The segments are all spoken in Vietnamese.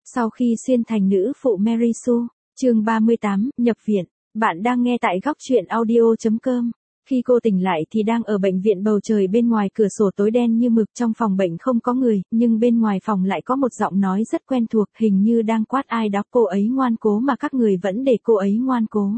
Sau khi xuyên thành nữ phụ Mary Sue, chương 38, nhập viện. Bạn đang nghe tại góc truyện audio.com. Khi cô tỉnh lại thì đang ở bệnh viện, bầu trời bên ngoài cửa sổ tối đen như mực, trong phòng bệnh không có người, nhưng bên ngoài phòng lại có một giọng nói rất quen thuộc, hình như đang quát ai đó. Cô ấy ngoan cố mà các người vẫn để cô ấy ngoan cố.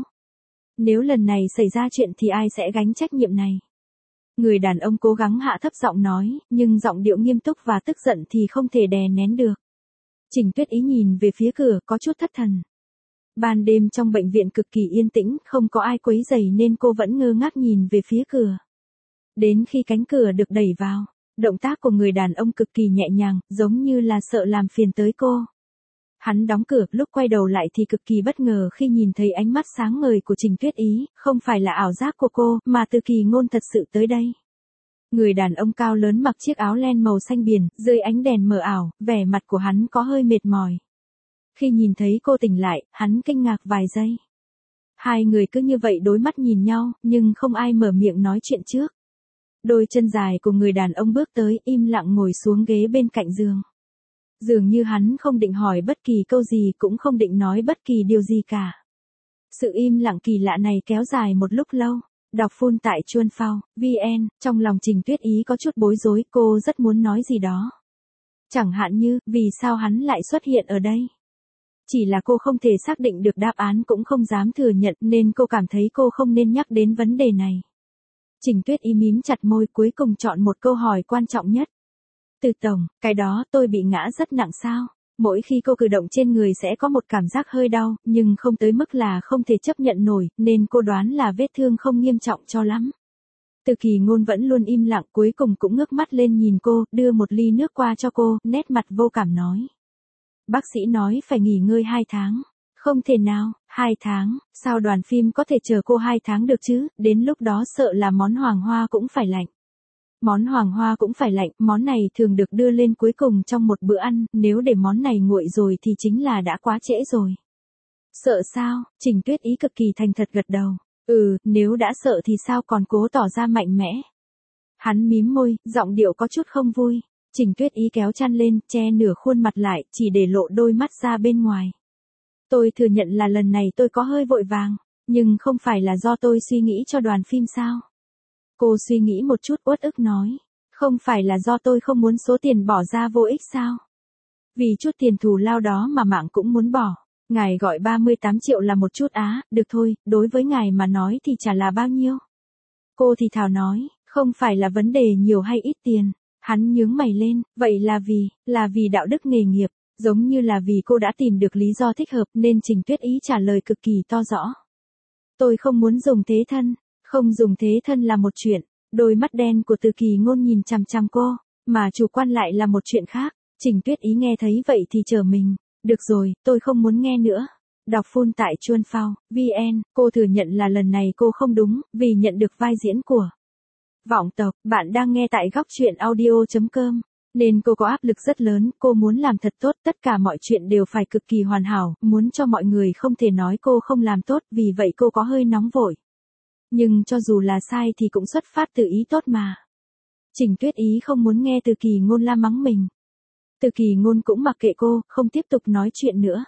Nếu lần này xảy ra chuyện thì ai sẽ gánh trách nhiệm này? Người đàn ông cố gắng hạ thấp giọng nói, nhưng giọng điệu nghiêm túc và tức giận thì không thể đè nén được. Trình Tuyết Ý nhìn về phía cửa, có chút thất thần. Ban đêm trong bệnh viện cực kỳ yên tĩnh, không có ai quấy rầy nên cô vẫn ngơ ngác nhìn về phía cửa. Đến khi cánh cửa được đẩy vào, động tác của người đàn ông cực kỳ nhẹ nhàng, giống như là sợ làm phiền tới cô. Hắn đóng cửa, lúc quay đầu lại thì cực kỳ bất ngờ khi nhìn thấy ánh mắt sáng ngời của Trình Tuyết Ý, không phải là ảo giác của cô, mà Từ Kỳ Ngôn thật sự tới đây. Người đàn ông cao lớn mặc chiếc áo len màu xanh biển, dưới ánh đèn mờ ảo, vẻ mặt của hắn có hơi mệt mỏi. Khi nhìn thấy cô tỉnh lại, hắn kinh ngạc vài giây. Hai người cứ như vậy đối mắt nhìn nhau, nhưng không ai mở miệng nói chuyện trước. Đôi chân dài của người đàn ông bước tới, im lặng ngồi xuống ghế bên cạnh giường. Dường như hắn không định hỏi bất kỳ câu gì, cũng không định nói bất kỳ điều gì cả. Sự im lặng kỳ lạ này kéo dài một lúc lâu. Đọc full tại Chuan Phao, VN, trong lòng Trình Tuyết Ý có chút bối rối, cô rất muốn nói gì đó. Chẳng hạn như, vì sao hắn lại xuất hiện ở đây? Chỉ là cô không thể xác định được đáp án, cũng không dám thừa nhận, nên cô cảm thấy cô không nên nhắc đến vấn đề này. Trình Tuyết Ý mím chặt môi, cuối cùng chọn một câu hỏi quan trọng nhất. Từ tổng, cái đó tôi bị ngã rất nặng sao? Mỗi khi cô cử động trên người sẽ có một cảm giác hơi đau, nhưng không tới mức là không thể chấp nhận nổi, nên cô đoán là vết thương không nghiêm trọng cho lắm. Từ Kỳ Ngôn vẫn luôn im lặng, cuối cùng cũng ngước mắt lên nhìn cô, đưa một ly nước qua cho cô, nét mặt vô cảm nói. Bác sĩ nói phải nghỉ ngơi 2 tháng. Không thể nào, 2 tháng, sao đoàn phim có thể chờ cô 2 tháng được chứ, đến lúc đó sợ là món hoàng hoa cũng phải lạnh. Món hoàng hoa cũng phải lạnh, món này thường được đưa lên cuối cùng trong một bữa ăn, nếu để món này nguội rồi thì chính là đã quá trễ rồi. Sợ sao? Trình Tuyết Ý cực kỳ thành thật gật đầu. Nếu đã sợ thì sao còn cố tỏ ra mạnh mẽ. Hắn mím môi, giọng điệu có chút không vui. Trình Tuyết Ý kéo chăn lên, che nửa khuôn mặt lại, chỉ để lộ đôi mắt ra bên ngoài. Tôi thừa nhận là lần này tôi có hơi vội vàng, nhưng không phải là do tôi suy nghĩ cho đoàn phim sao? Cô suy nghĩ một chút, uất ức nói. Không phải là do tôi không muốn số tiền bỏ ra vô ích sao? Vì chút tiền thù lao đó mà mạng cũng muốn bỏ. Ngài gọi 38 triệu là một chút á, được thôi, đối với ngài mà nói thì chả là bao nhiêu. Cô thì thào nói, không phải là vấn đề nhiều hay ít tiền. Hắn nhướng mày lên, vậy là vì đạo đức nghề nghiệp, giống như là vì cô đã tìm được lý do thích hợp, nên Trình Tuyết Ý trả lời cực kỳ to rõ. Tôi không muốn dùng thế thân, không dùng thế thân là một chuyện, đôi mắt đen của Từ Kỳ Ngôn nhìn chằm chằm cô, mà chủ quan lại là một chuyện khác. Trình Tuyết Ý nghe thấy vậy thì trở mình, được rồi, tôi không muốn nghe nữa. Đọc full tại Chuan Phao, VN, cô thừa nhận là lần này cô không đúng, vì nhận được vai diễn của Vọng Tộc. Bạn đang nghe tại góc truyện audio.com, nên cô có áp lực rất lớn, cô muốn làm thật tốt, tất cả mọi chuyện đều phải cực kỳ hoàn hảo, muốn cho mọi người không thể nói cô không làm tốt, vì vậy cô có hơi nóng vội. Nhưng cho dù là sai thì cũng xuất phát từ ý tốt mà. Trình Tuyết Ý không muốn nghe Từ Kỳ Ngôn la mắng mình. Từ Kỳ Ngôn cũng mặc kệ cô, không tiếp tục nói chuyện nữa.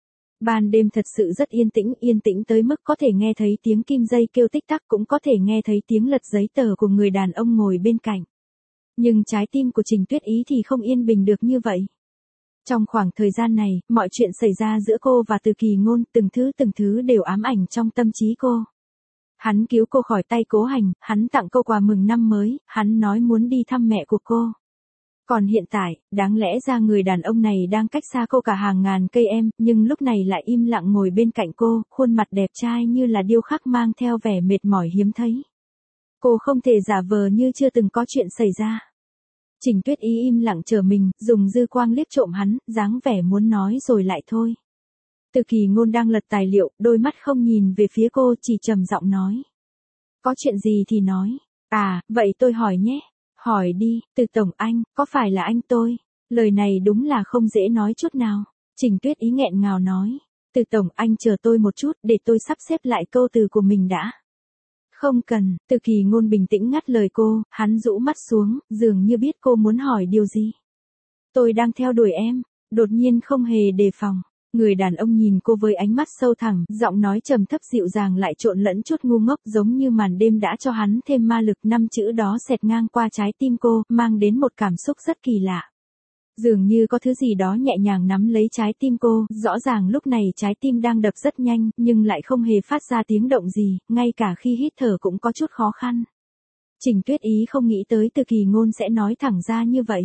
Ban đêm thật sự rất yên tĩnh tới mức có thể nghe thấy tiếng kim dây kêu tích tắc, cũng có thể nghe thấy tiếng lật giấy tờ của người đàn ông ngồi bên cạnh. Nhưng trái tim của Trình Tuyết Ý thì không yên bình được như vậy. Trong khoảng thời gian này, mọi chuyện xảy ra giữa cô và Từ Kỳ Ngôn, từng thứ đều ám ảnh trong tâm trí cô. Hắn cứu cô khỏi tay Cố Hành, hắn tặng cô quà mừng năm mới, hắn nói muốn đi thăm mẹ của cô. Còn hiện tại, đáng lẽ ra người đàn ông này đang cách xa cô cả hàng ngàn cây em, nhưng lúc này lại im lặng ngồi bên cạnh cô, khuôn mặt đẹp trai như là điêu khắc mang theo vẻ mệt mỏi hiếm thấy. Cô không thể giả vờ như chưa từng có chuyện xảy ra. Trình Tuyết Ý im lặng chờ mình, dùng dư quang liếc trộm hắn, dáng vẻ muốn nói rồi lại thôi. Từ Kỳ Ngôn đang lật tài liệu, đôi mắt không nhìn về phía cô, chỉ trầm giọng nói. Có chuyện gì thì nói. À, vậy tôi hỏi nhé. Hỏi đi, Từ tổng anh, có phải là anh tôi? Lời này đúng là không dễ nói chút nào. Trình Tuyết Ý nghẹn ngào nói. Từ tổng anh chờ tôi một chút, để tôi sắp xếp lại câu từ của mình đã. Không cần, Từ Kỳ Ngôn bình tĩnh ngắt lời cô, hắn rũ mắt xuống, dường như biết cô muốn hỏi điều gì. Tôi đang theo đuổi em. đột nhiên không hề đề phòng. Người đàn ông nhìn cô với ánh mắt sâu thẳm, giọng nói trầm thấp dịu dàng lại trộn lẫn chút ngu ngốc, giống như màn đêm đã cho hắn thêm ma lực. 5 chữ đó xẹt ngang qua trái tim cô, mang đến một cảm xúc rất kỳ lạ. Dường như có thứ gì đó nhẹ nhàng nắm lấy trái tim cô, rõ ràng lúc này trái tim đang đập rất nhanh, nhưng lại không hề phát ra tiếng động gì, ngay cả khi hít thở cũng có chút khó khăn. Trình Tuyết Ý không nghĩ tới Từ Kỳ Ngôn sẽ nói thẳng ra như vậy.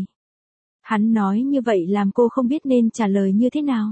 Hắn nói như vậy làm cô không biết nên trả lời như thế nào.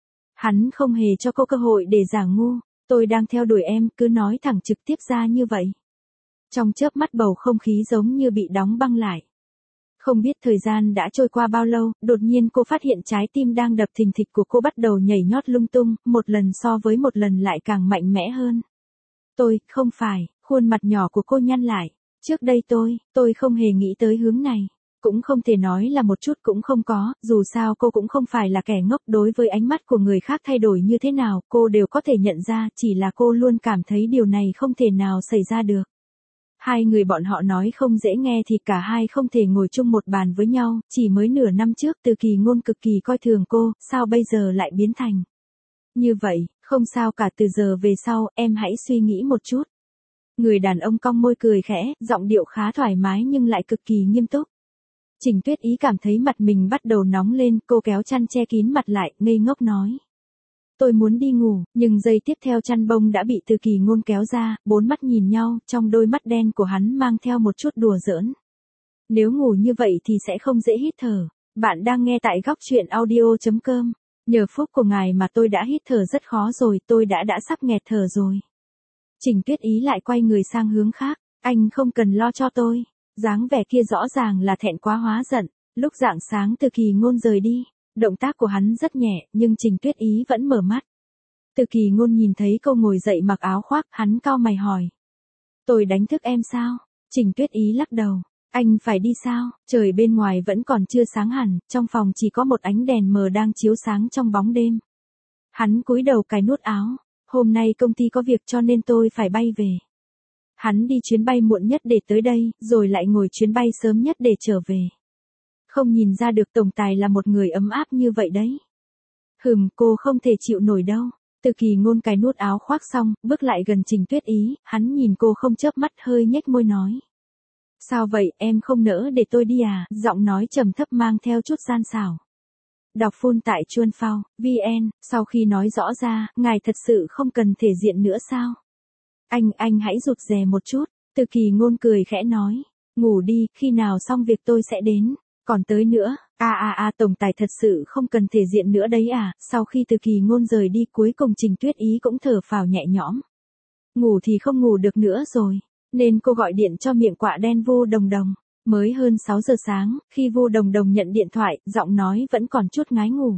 Hắn không hề cho cô cơ hội để giả ngu, tôi đang theo đuổi em, cứ nói thẳng trực tiếp ra như vậy. Trong chớp mắt bầu không khí giống như bị đóng băng lại. Không biết thời gian đã trôi qua bao lâu, đột nhiên cô phát hiện trái tim đang đập thình thịch của cô bắt đầu nhảy nhót lung tung, một lần so với một lần lại càng mạnh mẽ hơn. Không phải, khuôn mặt nhỏ của cô nhăn lại. Trước đây tôi không hề nghĩ tới hướng này. Cũng không thể nói là một chút cũng không có, dù sao cô cũng không phải là kẻ ngốc, đối với ánh mắt của người khác thay đổi như thế nào, cô đều có thể nhận ra, chỉ là cô luôn cảm thấy điều này không thể nào xảy ra được. Hai người bọn họ nói không dễ nghe thì cả hai không thể ngồi chung một bàn với nhau, chỉ mới nửa năm trước Từ Kỳ Ngôn cực kỳ coi thường cô, sao bây giờ lại biến thành như vậy, không sao cả, từ giờ về sau, em hãy suy nghĩ một chút. Người đàn ông cong môi cười khẽ, giọng điệu khá thoải mái nhưng lại cực kỳ nghiêm túc. Trình Tuyết Ý cảm thấy mặt mình bắt đầu nóng lên, cô kéo chăn che kín mặt lại, ngây ngốc nói. Tôi muốn đi ngủ, nhưng giây tiếp theo chăn bông đã bị Từ Kỳ Ngôn kéo ra, bốn mắt nhìn nhau, trong đôi mắt đen của hắn mang theo một chút đùa giỡn. Nếu ngủ như vậy thì sẽ không dễ hít thở. Bạn đang nghe tại góc truyện audio.com. Nhờ phúc của ngài mà tôi đã hít thở rất khó rồi, tôi đã sắp nghẹt thở rồi. Trình Tuyết Ý lại quay người sang hướng khác, anh không cần lo cho tôi. Dáng vẻ kia rõ ràng là thẹn quá hóa giận. Lúc rạng sáng Từ Kỳ Ngôn rời đi, động tác của hắn rất nhẹ, nhưng Trình Tuyết Ý vẫn mở mắt. Từ Kỳ Ngôn nhìn thấy cô ngồi dậy mặc áo khoác, hắn cau mày hỏi. Tôi đánh thức em sao? Trình Tuyết Ý lắc đầu. Anh phải đi sao? Trời bên ngoài vẫn còn chưa sáng hẳn, trong phòng chỉ có một ánh đèn mờ đang chiếu sáng trong bóng đêm. Hắn cúi đầu cài nút áo. Hôm nay công ty có việc cho nên tôi phải bay về. Hắn đi chuyến bay muộn nhất để tới đây, rồi lại ngồi chuyến bay sớm nhất để trở về. Không nhìn ra được tổng tài là một người ấm áp như vậy đấy. Cô không thể chịu nổi đâu. Từ Kỳ Ngôn cài nút áo khoác xong, bước lại gần Trình Tuyết Ý, hắn nhìn cô không chớp mắt, hơi nhếch môi nói. Sao vậy, em không nỡ để tôi đi à? Giọng nói trầm thấp mang theo chút gian xảo. Đọc full tại Chuan Phao, VN, sau khi nói rõ ra, ngài thật sự không cần thể diện nữa sao? Anh hãy rụt rè một chút. Từ Kỳ Ngôn cười khẽ nói. Ngủ đi, khi nào xong việc tôi sẽ đến. Còn tới nữa, tổng tài thật sự không cần thể diện nữa đấy à? Sau khi Từ Kỳ Ngôn rời đi, cuối cùng Trình Tuyết Ý cũng thở phào nhẹ nhõm. Ngủ thì không ngủ được nữa rồi, nên cô gọi điện cho miệng quạ đen Vu Đồng Đồng. Mới hơn 6 giờ sáng, khi Vu Đồng Đồng nhận điện thoại, giọng nói vẫn còn chút ngái ngủ.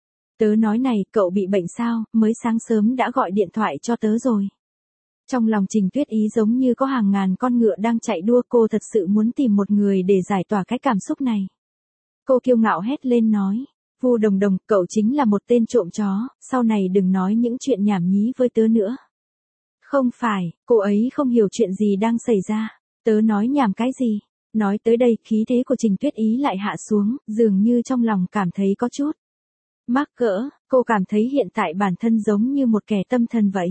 Tớ nói này, cậu bị bệnh sao, mới sáng sớm đã gọi điện thoại cho tớ rồi. Trong lòng Trình Tuyết Ý giống như có hàng ngàn con ngựa đang chạy đua, cô thật sự muốn tìm một người để giải tỏa cái cảm xúc này. Cô kiêu ngạo hét lên nói, Vu Đồng Đồng, cậu chính là một tên trộm chó, sau này đừng nói những chuyện nhảm nhí với tớ nữa. Không phải, cô ấy không hiểu chuyện gì đang xảy ra, tớ nói nhảm cái gì. Nói tới đây, khí thế của Trình Tuyết Ý lại hạ xuống, dường như trong lòng cảm thấy có chút mắc cỡ, cô cảm thấy hiện tại bản thân giống như một kẻ tâm thần vậy.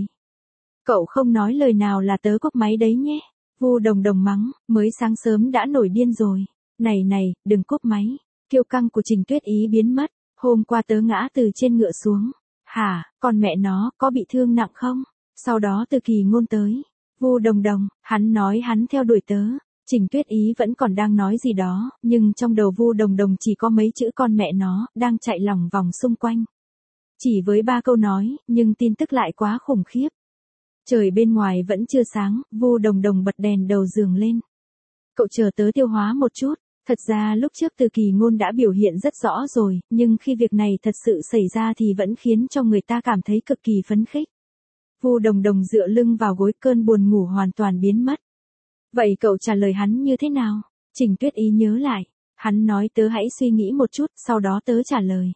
Cậu không nói lời nào là tớ cúp máy đấy nhé. Vu Đồng Đồng mắng, mới sáng sớm đã nổi điên rồi. Này, đừng cúp máy. Kiêu căng của Trình Tuyết Ý biến mất. Hôm qua tớ ngã từ trên ngựa xuống. Hả, con mẹ nó, có bị thương nặng không? Sau đó Từ Kỳ Ngôn tới. Vu Đồng Đồng, hắn nói hắn theo đuổi tớ. Trình Tuyết Ý vẫn còn đang nói gì đó, nhưng trong đầu Vu Đồng Đồng chỉ có mấy chữ con mẹ nó, đang chạy lòng vòng xung quanh. Chỉ với 3 câu nói, nhưng tin tức lại quá khủng khiếp. Trời bên ngoài vẫn chưa sáng, Vu Đồng Đồng bật đèn đầu giường lên. Cậu chờ tớ tiêu hóa một chút. Thật ra lúc trước Từ Kỳ Ngôn đã biểu hiện rất rõ rồi, nhưng khi việc này thật sự xảy ra thì vẫn khiến cho người ta cảm thấy cực kỳ phấn khích. Vu Đồng Đồng dựa lưng vào gối, cơn buồn ngủ hoàn toàn biến mất. Vậy cậu trả lời hắn như thế nào? Trình Tuyết Ý nhớ lại. Hắn nói tớ hãy suy nghĩ một chút, sau đó tớ trả lời.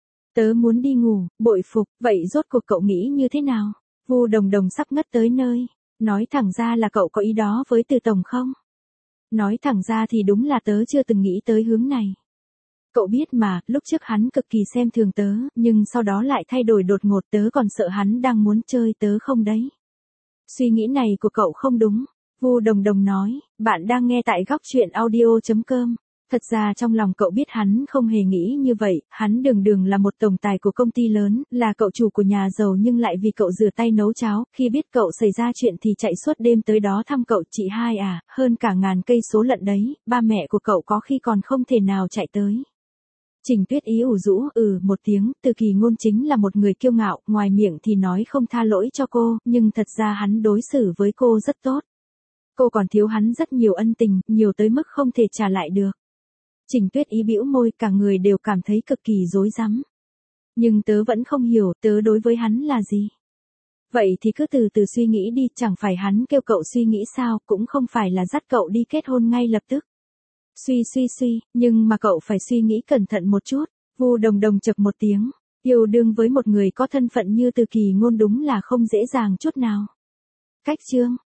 Tớ muốn đi ngủ, bội phục, vậy rốt cuộc cậu nghĩ như thế nào? Vu Đồng Đồng sắp ngất tới nơi. Nói thẳng ra là cậu có ý đó với Từ tổng không? Nói thẳng ra thì đúng là tớ chưa từng nghĩ tới hướng này. Cậu biết mà, lúc trước hắn cực kỳ xem thường tớ, nhưng sau đó lại thay đổi đột ngột, tớ còn sợ hắn đang muốn chơi tớ không đấy. Suy nghĩ này của cậu không đúng. Vu Đồng Đồng nói, bạn đang nghe tại góc chuyện audio.com. Thật ra trong lòng cậu biết hắn không hề nghĩ như vậy, hắn đường đường là một tổng tài của công ty lớn, là cậu chủ của nhà giàu nhưng lại vì cậu rửa tay nấu cháo, khi biết cậu xảy ra chuyện thì chạy suốt đêm tới đó thăm cậu. Chị hai à, hơn cả ngàn cây số lận đấy, ba mẹ của cậu có khi còn không thể nào chạy tới. Trình Tuyết Ý ủ rũ một tiếng, Từ Kỳ Ngôn chính là một người kiêu ngạo, ngoài miệng thì nói không tha lỗi cho cô, nhưng thật ra hắn đối xử với cô rất tốt. Cô còn thiếu hắn rất nhiều ân tình, nhiều tới mức không thể trả lại được. Trình Tuyết Ý bĩu môi, cả người đều cảm thấy cực kỳ rối rắm. Nhưng tớ vẫn không hiểu, tớ đối với hắn là gì. Vậy thì cứ từ từ suy nghĩ đi, chẳng phải hắn kêu cậu suy nghĩ sao, cũng không phải là dắt cậu đi kết hôn ngay lập tức. Suy, nhưng mà cậu phải suy nghĩ cẩn thận một chút. Vu Đồng Đồng chậc một tiếng, yêu đương với một người có thân phận như Từ Kỳ Ngôn đúng là không dễ dàng chút nào. Cách chương